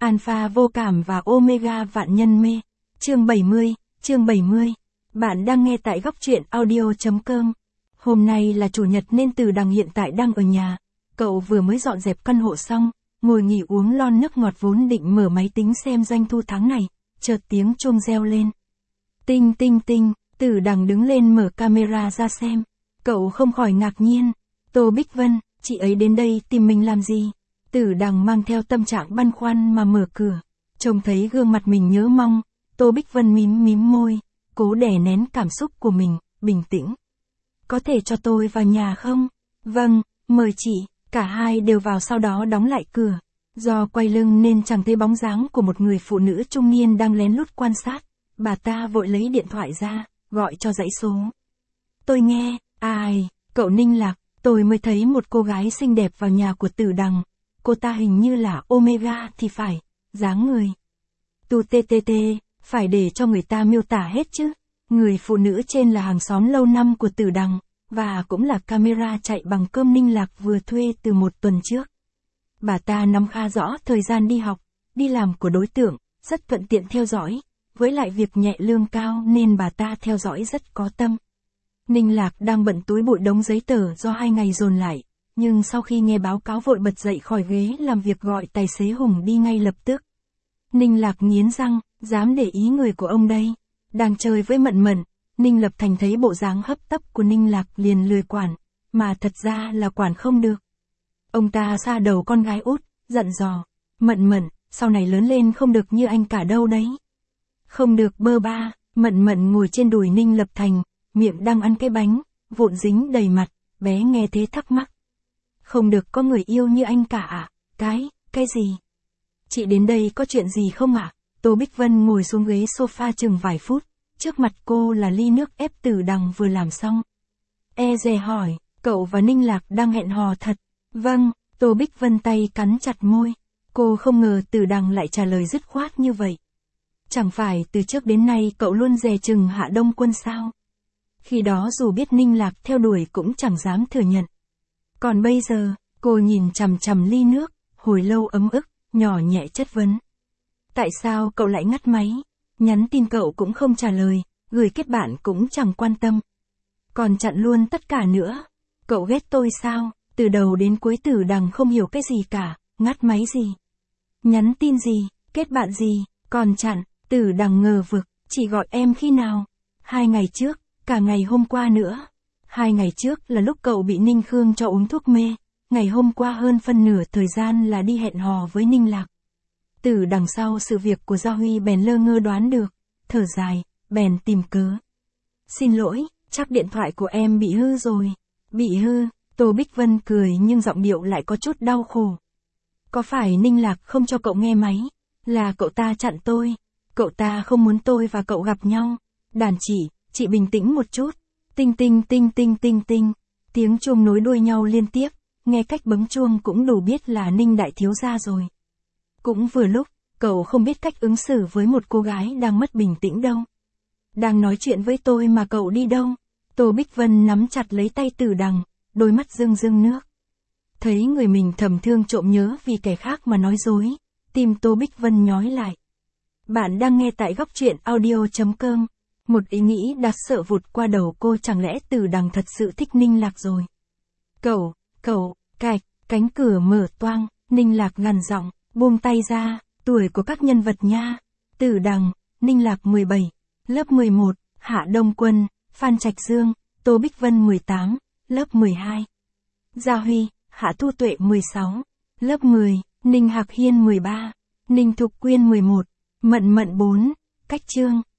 Alpha vô cảm và Omega vạn nhân mê. Chương 70. Bạn đang nghe tại góc truyện audio.com. Hôm nay là chủ nhật nên Từ Đằng hiện tại đang ở nhà. Cậu vừa mới dọn dẹp căn hộ xong, ngồi nghỉ uống lon nước ngọt vốn định mở máy tính xem doanh thu tháng này, chợt tiếng chuông reo lên. Tinh tinh tinh, Từ Đằng đứng lên mở camera ra xem. Cậu không khỏi ngạc nhiên. Tô Bích Vân, chị ấy đến đây tìm mình làm gì? Từ Đằng mang theo tâm trạng băn khoăn mà mở cửa. Trông thấy gương mặt mình nhớ mong, Tô Bích Vân mím môi, cố đè nén cảm xúc của mình, bình tĩnh. Có thể cho tôi vào nhà không? Vâng, mời chị. Cả hai đều vào sau đó đóng lại cửa. Do quay lưng nên chẳng thấy bóng dáng của một người phụ nữ trung niên đang lén lút quan sát. Bà ta vội lấy điện thoại ra, gọi cho dãy số. Tôi nghe, ai, cậu Ninh Lạc, tôi mới thấy một cô gái xinh đẹp vào nhà của Từ Đằng. Cô ta hình như là Omega thì phải, dáng người. Tu TTT, phải để cho người ta miêu tả hết chứ. Người phụ nữ trên là hàng xóm lâu năm của Từ Đằng, và cũng là camera chạy bằng cơm Ninh Lạc vừa thuê từ một tuần trước. Bà ta nắm khá rõ thời gian đi học, đi làm của đối tượng, rất thuận tiện theo dõi, với lại việc nhẹ lương cao nên bà ta theo dõi rất có tâm. Ninh Lạc đang bận túi bụi đống giấy tờ do 2 ngày dồn lại, nhưng sau khi nghe báo cáo vội bật dậy khỏi ghế làm việc gọi tài xế Hùng đi ngay lập tức. Ninh Lạc nghiến răng, dám để ý người của ông đây. Đang chơi với Mận, Ninh Lập Thành thấy bộ dáng hấp tấp của Ninh Lạc liền lười quản, mà thật ra là quản không được. Ông ta sa đầu con gái út, dặn dò, Mận, sau này lớn lên không được như anh cả đâu đấy. Không được bơ ba, Mận ngồi trên đùi Ninh Lập Thành, miệng đang ăn cái bánh, vụn dính đầy mặt, bé nghe thế thắc mắc. Không được có người yêu như anh cả à? Cái gì? Chị đến đây có chuyện gì không ạ? Tô Bích Vân ngồi xuống ghế sofa chừng vài phút, trước mặt cô là ly nước ép Từ Đằng vừa làm xong. Dè hỏi, cậu và Ninh Lạc đang hẹn hò thật? Vâng, Tô Bích Vân tay cắn chặt môi. Cô không ngờ Từ Đằng lại trả lời dứt khoát như vậy. Chẳng phải từ trước đến nay cậu luôn dè chừng Hạ Đông Quân sao? Khi đó dù biết Ninh Lạc theo đuổi cũng chẳng dám thừa nhận. Còn bây giờ, cô nhìn chằm ly nước, hồi lâu ấm ức, nhỏ nhẹ chất vấn. Tại sao cậu lại ngắt máy? Nhắn tin cậu cũng không trả lời, gửi kết bạn cũng chẳng quan tâm. Còn chặn luôn tất cả nữa. Cậu ghét tôi sao? Từ đầu đến cuối Từ Đằng không hiểu cái gì cả, ngắt máy gì? Nhắn tin gì? Kết bạn gì? Còn chặn? Từ Đằng ngờ vực, chỉ gọi em khi nào? 2 ngày trước, cả ngày hôm qua nữa. 2 ngày trước là lúc cậu bị Ninh Khương cho uống thuốc mê, ngày hôm qua hơn phân nửa thời gian là đi hẹn hò với Ninh Lạc. Từ đằng sau sự việc của Gia Huy bèn lơ ngơ đoán được, thở dài, bèn tìm cớ. Xin lỗi, chắc điện thoại của em bị hư rồi. Bị hư, Tô Bích Vân cười nhưng giọng điệu lại có chút đau khổ. Có phải Ninh Lạc không cho cậu nghe máy? Là cậu ta chặn tôi. Cậu ta không muốn tôi và cậu gặp nhau. Đàn chị bình tĩnh một chút. Tinh tinh tinh tinh tinh tinh. Tiếng chuông nối đuôi nhau liên tiếp, nghe cách bấm chuông cũng đủ biết là Ninh đại thiếu gia rồi. Cũng vừa lúc, cậu không biết cách ứng xử với một cô gái đang mất bình tĩnh đâu. Đang nói chuyện với tôi mà cậu đi đâu? Tô Bích Vân nắm chặt lấy tay Từ Đằng, đôi mắt rưng nước. Thấy người mình thầm thương trộm nhớ vì kẻ khác mà nói dối, tim Tô Bích Vân nhói lại. Bạn đang nghe tại góc truyện audio.com. Một ý nghĩ đáng sợ vụt qua đầu cô, chẳng lẽ Từ Đằng thật sự thích Ninh Lạc rồi? Cậu, cạch, cánh cửa mở toang, Ninh Lạc gằn giọng, buông tay ra, tuổi của các nhân vật nha. Từ Đằng, Ninh Lạc 17, lớp 11, Hạ Đông Quân, Phan Trạch Dương, Tô Bích Vân 18, lớp 12. Gia Huy, Hạ Thu Tuệ 16, lớp 10, Ninh Hạc Hiên 13, Ninh Thục Quyên 11, Mận 4, cách chương.